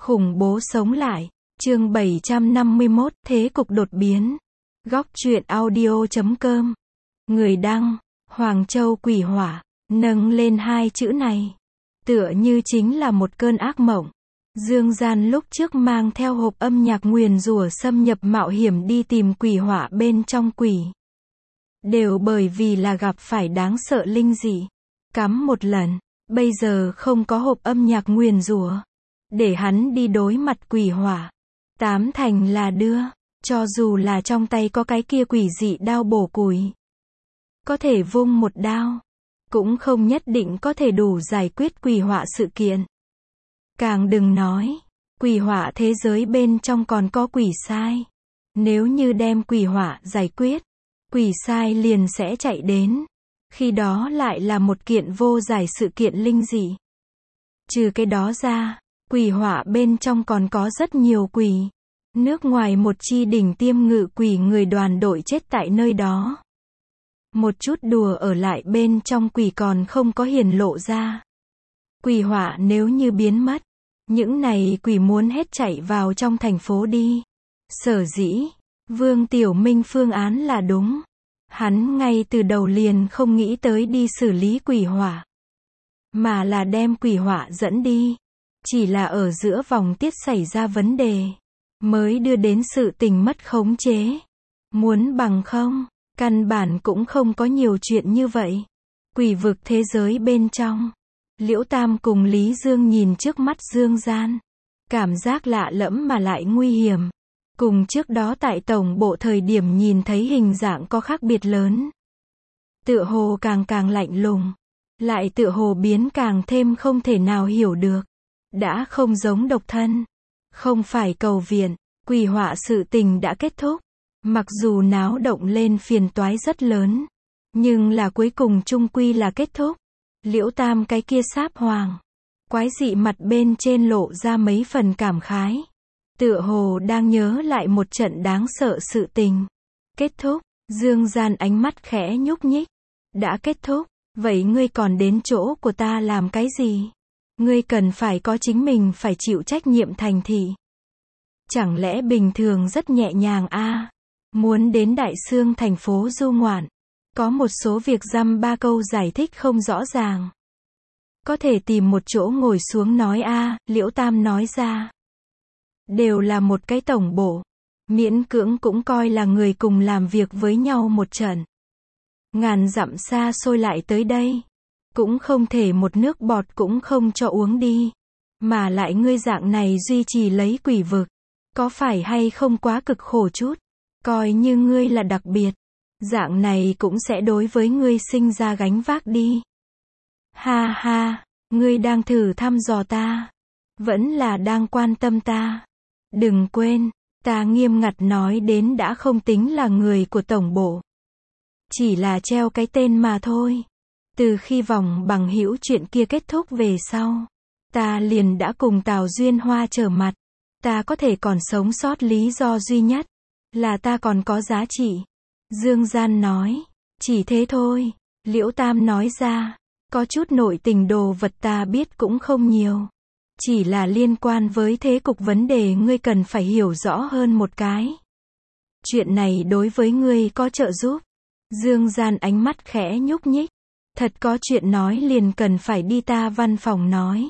Khủng bố sống lại. Chương 751, thế cục đột biến. Góc truyện audio.com. Người đăng, Hoàng Châu Quỷ Hỏa, nâng lên hai chữ này. Tựa như chính là một cơn ác mộng. Dương Gian lúc trước mang theo hộp âm nhạc nguyền rủa xâm nhập mạo hiểm đi tìm quỷ hỏa bên trong quỷ. Đều bởi vì là gặp phải đáng sợ linh dị. Cắm một lần, bây giờ không có hộp âm nhạc nguyền rủa. Để hắn đi đối mặt quỷ hỏa. Tám thành là đưa, cho dù là trong tay có cái kia quỷ dị đao bổ củi. Có thể vung một đao, cũng không nhất định có thể đủ giải quyết quỷ hỏa sự kiện. Càng đừng nói, quỷ hỏa thế giới bên trong còn có quỷ sai. Nếu như đem quỷ hỏa giải quyết, quỷ sai liền sẽ chạy đến. Khi đó lại là một kiện vô giải sự kiện linh dị. Trừ cái đó ra, quỷ hỏa bên trong còn có rất nhiều quỷ. Nước ngoài một chi đỉnh tiêm ngự quỷ người đoàn đội chết tại nơi đó. Một chút đùa ở lại bên trong quỷ còn không có hiển lộ ra. Quỷ hỏa nếu như biến mất, những này quỷ muốn hết chạy vào trong thành phố đi. Sở dĩ, Vương Tiểu Minh phương án là đúng. Hắn ngay từ đầu liền không nghĩ tới đi xử lý quỷ hỏa, mà là đem quỷ hỏa dẫn đi. Chỉ là ở giữa vòng tiết xảy ra vấn đề, mới đưa đến sự tình mất khống chế. Muốn bằng không, căn bản cũng không có nhiều chuyện như vậy. Quỷ vực thế giới bên trong, Liễu Tam cùng Lý Dương nhìn trước mắt Dương Gian. Cảm giác lạ lẫm mà lại nguy hiểm. Cùng trước đó tại tổng bộ thời điểm nhìn thấy hình dạng có khác biệt lớn. Tựa hồ càng lạnh lùng. Lại tựa hồ biến càng thêm không thể nào hiểu được. Đã không giống độc thân. Không phải cầu viện. Quỷ họa sự tình đã kết thúc. Mặc dù náo động lên phiền toái rất lớn. Nhưng là cuối cùng chung quy là kết thúc. Liễu Tam cái kia sáp hoàng. Quái dị mặt bên trên lộ ra mấy phần cảm khái. Tựa hồ đang nhớ lại một trận đáng sợ sự tình. Kết thúc. Dương Gian ánh mắt khẽ nhúc nhích. Đã kết thúc. Vậy ngươi còn đến chỗ của ta làm cái gì? Ngươi cần phải có chính mình phải chịu trách nhiệm thành thị. Chẳng lẽ bình thường rất nhẹ nhàng a? Muốn đến Đại Xương thành phố du ngoạn. Có một số việc dăm ba câu giải thích không rõ ràng. Có thể tìm một chỗ ngồi xuống nói a, Liễu Tam nói ra. Đều là một cái tổng bộ. Miễn cưỡng cũng coi là người cùng làm việc với nhau một trận. Ngàn dặm xa xôi lại tới đây. Cũng không thể một nước bọt cũng không cho uống đi. Mà lại ngươi dạng này duy trì lấy quỷ vực. Có phải hay không quá cực khổ chút? Coi như ngươi là đặc biệt. Dạng này cũng sẽ đối với ngươi sinh ra gánh vác đi. Ha ha, ngươi đang thử thăm dò ta. Vẫn là đang quan tâm ta. Đừng quên, ta nghiêm ngặt nói đến đã không tính là người của tổng bộ. Chỉ là treo cái tên mà thôi. Từ khi vòng bằng hữu chuyện kia kết thúc về sau, ta liền đã cùng Tào Duyên Hoa trở mặt. Ta có thể còn sống sót lý do duy nhất là ta còn có giá trị. Dương Gian nói, chỉ thế thôi. Liễu Tam nói ra, có chút nội tình đồ vật ta biết cũng không nhiều. Chỉ là liên quan với thế cục vấn đề ngươi cần phải hiểu rõ hơn một cái. Chuyện này đối với ngươi có trợ giúp. Dương Gian ánh mắt khẽ nhúc nhích. Thật có chuyện nói liền cần phải đi ta văn phòng nói.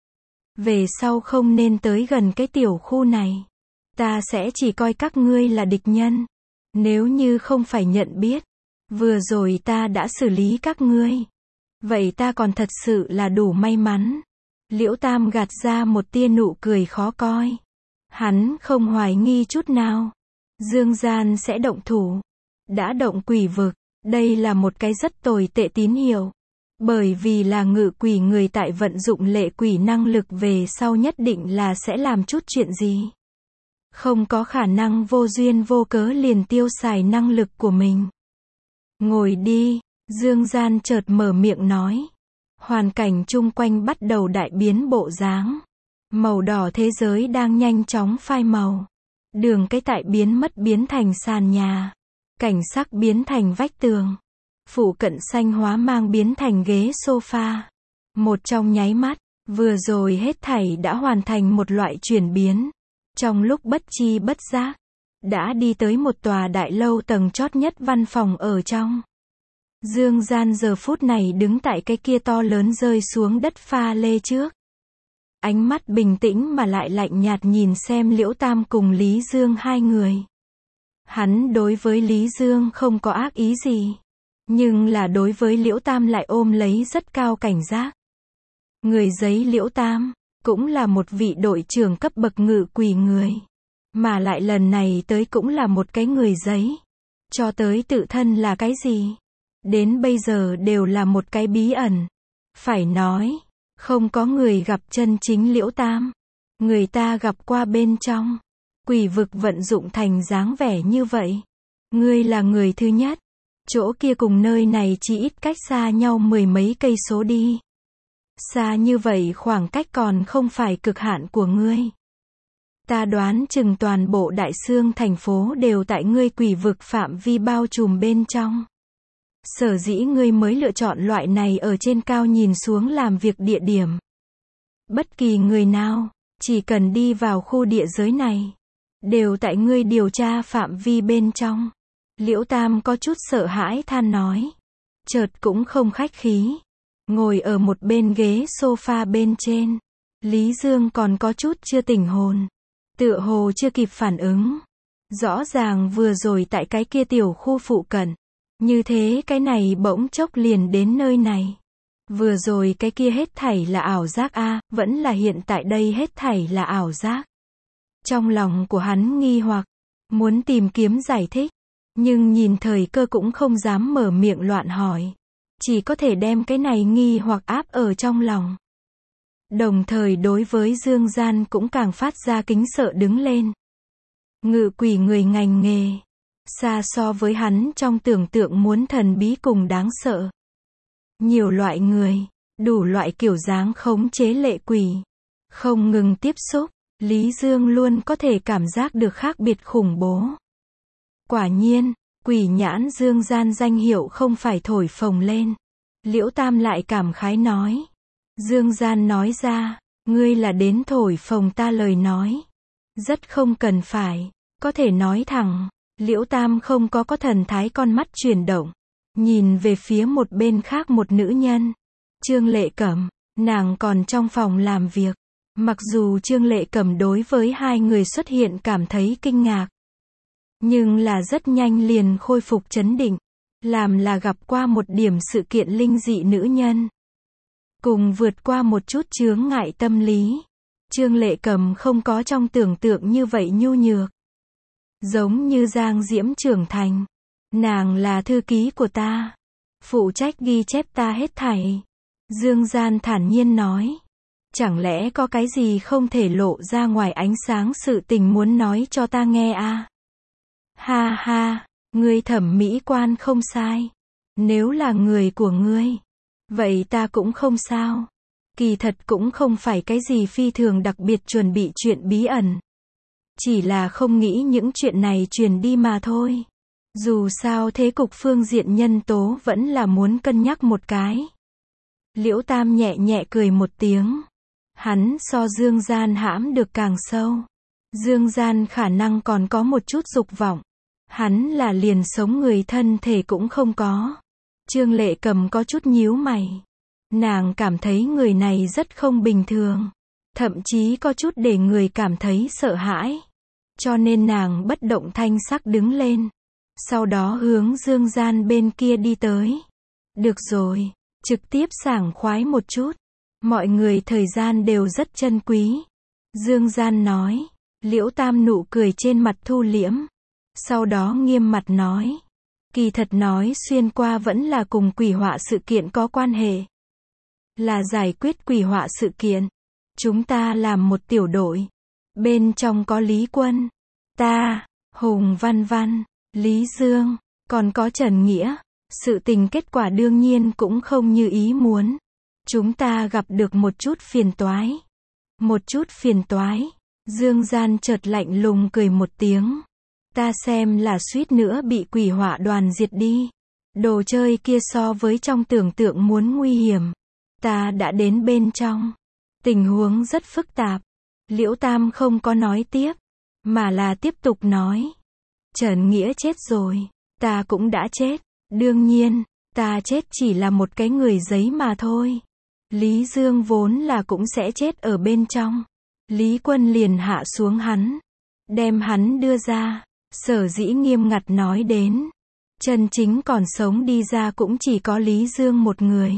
Về sau không nên tới gần cái tiểu khu này. Ta sẽ chỉ coi các ngươi là địch nhân. Nếu như không phải nhận biết, vừa rồi ta đã xử lý các ngươi. Vậy ta còn thật sự là đủ may mắn. Liễu Tam gạt ra một tia nụ cười khó coi. Hắn không hoài nghi chút nào. Dương Gian sẽ động thủ. Đã động quỷ vực. Đây là một cái rất tồi tệ tín hiệu. Bởi vì là ngự quỷ người tại vận dụng lệ quỷ năng lực về sau nhất định là sẽ làm chút chuyện gì. Không có khả năng vô duyên vô cớ liền tiêu xài năng lực của mình. Ngồi đi, Dương Gian chợt mở miệng nói. Hoàn cảnh chung quanh bắt đầu đại biến bộ dáng. Màu đỏ thế giới đang nhanh chóng phai màu. Đường cái tại biến mất biến thành sàn nhà. Cảnh sắc biến thành vách tường. Phụ cận xanh hóa mang biến thành ghế sofa. Một trong nháy mắt, Vừa rồi hết thảy đã hoàn thành một loại chuyển biến. Trong lúc bất chi bất giác, đã đi tới một tòa đại lâu tầng chót nhất văn phòng ở trong. Dương Gian giờ phút này đứng tại cái kia to lớn rơi xuống đất pha lê trước. Ánh mắt bình tĩnh mà lại lạnh nhạt nhìn xem Liễu Tam cùng Lý Dương hai người. Hắn đối với Lý Dương không có ác ý gì. Nhưng là đối với Liễu Tam lại ôm lấy rất cao cảnh giác. Người giấy Liễu Tam, cũng là một vị đội trưởng cấp bậc ngự quỷ người. Mà lại lần này tới cũng là một cái người giấy. Cho tới tự thân là cái gì? Đến bây giờ đều là một cái bí ẩn. Phải nói, không có người gặp chân chính Liễu Tam. Người ta gặp qua bên trong. Quỷ vực vận dụng thành dáng vẻ như vậy. Ngươi là người thứ nhất. Chỗ kia cùng nơi này chỉ ít cách xa nhau 10 mấy cây số đi. Xa như vậy khoảng cách còn không phải cực hạn của ngươi. Ta đoán chừng toàn bộ Đại Xương thành phố đều tại ngươi quỷ vực phạm vi bao trùm bên trong. Sở dĩ ngươi mới lựa chọn loại này ở trên cao nhìn xuống làm việc địa điểm. Bất kỳ người nào, chỉ cần đi vào khu địa giới này, đều tại ngươi điều tra phạm vi bên trong. Liễu Tam có chút sợ hãi than nói. Chợt cũng không khách khí. Ngồi ở một bên ghế sofa bên trên. Lý Dương còn có chút chưa tỉnh hồn. Tựa hồ chưa kịp phản ứng. Rõ ràng vừa rồi tại cái kia tiểu khu phụ cận. Như thế cái này bỗng chốc liền đến nơi này. Vừa rồi cái kia hết thảy là ảo giác a, vẫn là hiện tại đây hết thảy là ảo giác. Trong lòng của hắn nghi hoặc, muốn tìm kiếm giải thích. Nhưng nhìn thời cơ cũng không dám mở miệng loạn hỏi. Chỉ có thể đem cái này nghi hoặc áp ở trong lòng. Đồng thời đối với Dương Gian cũng càng phát ra kính sợ đứng lên. Ngự quỷ người ngành nghề. Xa so với hắn trong tưởng tượng muốn thần bí cùng đáng sợ. Nhiều loại người, đủ loại kiểu dáng khống chế lệ quỷ. Không ngừng tiếp xúc, Lý Dương luôn có thể cảm giác được khác biệt khủng bố. Quả nhiên, quỷ nhãn Dương Gian danh hiệu không phải thổi phồng lên. Liễu Tam lại cảm khái nói. Dương Gian nói ra, ngươi là đến thổi phồng ta lời nói. Rất không cần phải, có thể nói thẳng. Liễu Tam không có thần thái con mắt chuyển động. Nhìn về phía một bên khác một nữ nhân. Trương Lệ Cẩm, nàng còn trong phòng làm việc. Mặc dù Trương Lệ Cẩm đối với hai người xuất hiện cảm thấy kinh ngạc. Nhưng là rất nhanh liền khôi phục trấn định. Làm là gặp qua một điểm sự kiện linh dị nữ nhân. Cùng vượt qua một chút chướng ngại tâm lý. Trương Lệ Cẩm không có trong tưởng tượng như vậy nhu nhược. Giống như Giang Diễm trưởng thành. Nàng là thư ký của ta. Phụ trách ghi chép ta hết thảy. Dương Gian thản nhiên nói. Chẳng lẽ có cái gì không thể lộ ra ngoài ánh sáng sự tình muốn nói cho ta nghe à? Ha ha, ngươi thẩm mỹ quan không sai. Nếu là người của ngươi, vậy ta cũng không sao. Kỳ thật cũng không phải cái gì phi thường đặc biệt chuẩn bị chuyện bí ẩn. Chỉ là không nghĩ những chuyện này truyền đi mà thôi. Dù sao thế cục phương diện nhân tố vẫn là muốn cân nhắc một cái. Liễu Tam nhẹ nhẹ cười một tiếng. Hắn so Dương Gian hãm được càng sâu. Dương Gian khả năng còn có một chút dục vọng. Hắn là liền sống người thân thể cũng không có. Trương Lệ Cầm có chút nhíu mày. Nàng cảm thấy người này rất không bình thường. Thậm chí có chút để người cảm thấy sợ hãi. Cho nên nàng bất động thanh sắc đứng lên. Sau đó hướng Dương Gian bên kia đi tới. Được rồi, trực tiếp sảng khoái một chút. Mọi người thời gian đều rất chân quý. Dương Gian nói. Liễu Tam nụ cười trên mặt thu liễm. Sau đó nghiêm mặt nói. Kỳ thật nói xuyên qua vẫn là cùng quỷ họa sự kiện có quan hệ. Là giải quyết quỷ họa sự kiện. Chúng ta làm một tiểu đội. Bên trong có Lý Quân, ta, Hùng Văn Văn, Lý Dương, còn có Trần Nghĩa. Sự tình kết quả đương nhiên cũng không như ý muốn. Chúng ta gặp được một chút phiền toái. Một chút phiền toái. Dương Gian chợt lạnh lùng cười một tiếng. Ta xem là suýt nữa bị quỷ họa đoàn diệt đi. Đồ chơi kia so với trong tưởng tượng muốn nguy hiểm. Ta đã đến bên trong. Tình huống rất phức tạp. Liễu Tam không có nói tiếp, mà là tiếp tục nói. Trần Nghĩa chết rồi, ta cũng đã chết. Đương nhiên, ta chết chỉ là một cái người giấy mà thôi. Lý Dương vốn là cũng sẽ chết ở bên trong. Lý Quân liền hạ xuống hắn, đem hắn đưa ra. Sở dĩ nghiêm ngặt nói đến, chân chính còn sống đi ra cũng chỉ có Lý Dương một người.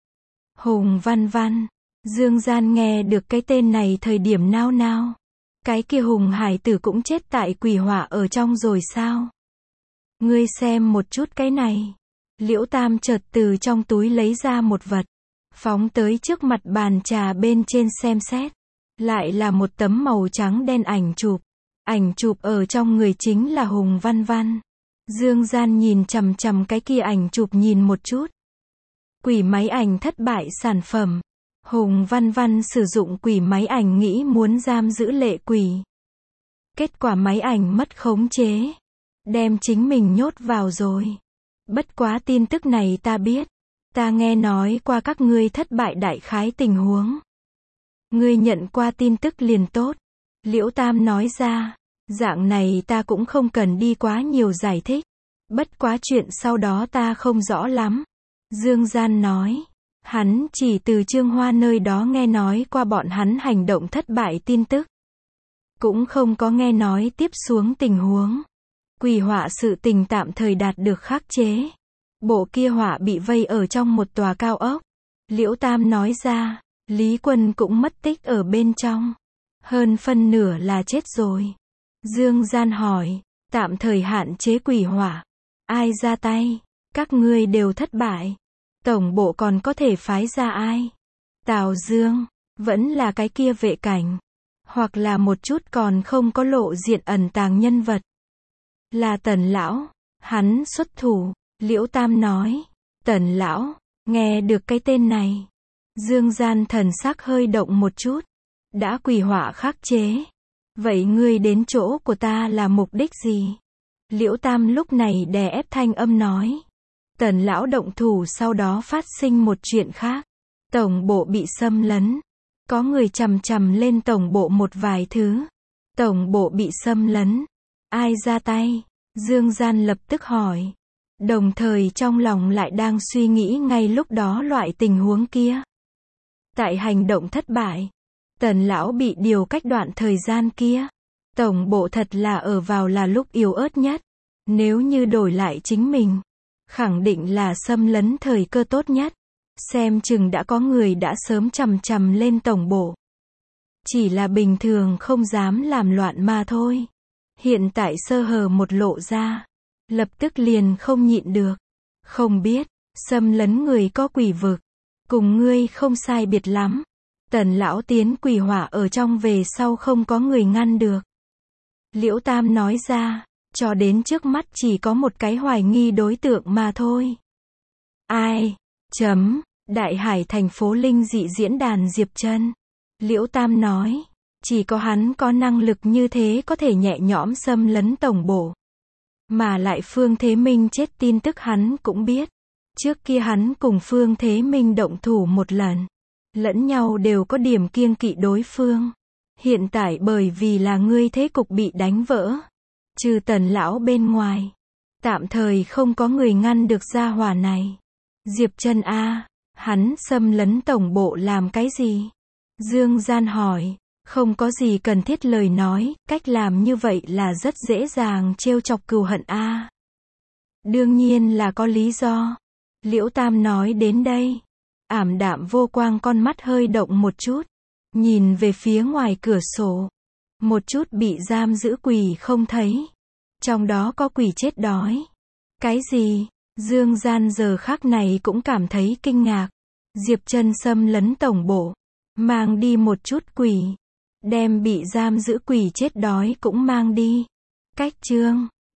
Hùng Văn Văn. Dương Gian nghe được cái tên này thời điểm nao nao. Cái kia Hùng hải tử cũng chết tại quỷ hỏa ở trong rồi sao? Ngươi xem một chút cái này. Liễu Tam chợt từ trong túi lấy ra một vật, phóng tới trước mặt bàn trà bên trên xem xét. Lại là một tấm màu trắng đen ảnh chụp. Ảnh chụp ở trong người chính là Hùng Văn Văn. Dương Gian nhìn chằm chằm cái kia ảnh chụp nhìn một chút. Quỷ máy ảnh thất bại sản phẩm. Hùng Văn Văn sử dụng quỷ máy ảnh nghĩ muốn giam giữ lệ quỷ. Kết quả máy ảnh mất khống chế, đem chính mình nhốt vào rồi. Bất quá tin tức này ta biết. Ta nghe nói qua các ngươi thất bại đại khái tình huống. Ngươi nhận qua tin tức liền tốt. Liễu Tam nói ra. Dạng này ta cũng không cần đi quá nhiều giải thích. Bất quá chuyện sau đó ta không rõ lắm. Dương Gian nói. Hắn chỉ từ Trương Hoa nơi đó nghe nói qua bọn hắn hành động thất bại tin tức. Cũng không có nghe nói tiếp xuống tình huống. Quỷ họa sự tình tạm thời đạt được khắc chế. Bộ kia họa bị vây ở trong một tòa cao ốc. Liễu Tam nói ra. Lý Quân cũng mất tích ở bên trong. Hơn phân nửa là chết rồi. Dương Gian hỏi. Tạm thời hạn chế quỷ họa. Ai ra tay? Các ngươi đều thất bại. Tổng bộ còn có thể phái ra ai? Tào Dương. Vẫn là cái kia vệ cảnh. Hoặc là một chút còn không có lộ diện ẩn tàng nhân vật. Là Tần lão. Hắn xuất thủ. Liễu Tam nói. Tần lão. Nghe được cái tên này. Dương Gian thần sắc hơi động một chút. Đã quỷ họa khắc chế. Vậy ngươi đến chỗ của ta là mục đích gì? Liễu Tam lúc này đè ép thanh âm nói. Tần lão động thủ sau đó phát sinh một chuyện khác. Tổng bộ bị xâm lấn. Có người chằm chằm lên tổng bộ một vài thứ. Tổng bộ bị xâm lấn. Ai ra tay? Dương Gian lập tức hỏi. Đồng thời trong lòng lại đang suy nghĩ ngay lúc đó loại tình huống kia. Tại hành động thất bại, Tần lão bị điều cách đoạn thời gian kia. Tổng bộ thật là ở vào là lúc yếu ớt nhất. Nếu như đổi lại chính mình, khẳng định là xâm lấn thời cơ tốt nhất. Xem chừng đã có người đã sớm chằm chằm lên tổng bộ. Chỉ là bình thường không dám làm loạn mà thôi. Hiện tại sơ hở một lộ ra, lập tức liền không nhịn được. Không biết, xâm lấn người có quỷ vực. Cùng ngươi không sai biệt lắm. Tần lão tiến quỷ hỏa ở trong về sau không có người ngăn được. Liễu Tam nói ra. Cho đến trước mắt chỉ có một cái hoài nghi đối tượng mà thôi. Ai? Đại Hải thành phố Linh dị diễn đàn Diệp Trân. Liễu Tam nói. Chỉ có hắn có năng lực như thế có thể nhẹ nhõm xâm lấn tổng bộ. Mà lại Phương Thế Minh chết tin tức hắn cũng biết. Trước kia hắn cùng Phương Thế Minh động thủ một lần. Lẫn nhau đều có điểm kiêng kỵ đối phương. Hiện tại bởi vì là ngươi thế cục bị đánh vỡ. Trừ Tần lão bên ngoài. Tạm thời không có người ngăn được gia hỏa này. Diệp Trân a, hắn xâm lấn tổng bộ làm cái gì? Dương Gian hỏi. Không có gì cần thiết lời nói, cách làm như vậy là rất dễ dàng trêu chọc cừu hận a. Đương nhiên là có lý do. Liễu Tam nói đến đây. Ảm đạm vô quang con mắt hơi động một chút. Nhìn về phía ngoài cửa sổ. Một chút bị giam giữ quỷ không thấy. Trong đó có quỷ chết đói. Cái gì? Dương Gian giờ khắc này cũng cảm thấy kinh ngạc. Diệp Trân xâm lấn tổng bộ. Mang đi một chút quỷ. Đem bị giam giữ quỷ chết đói cũng mang đi. Cách chương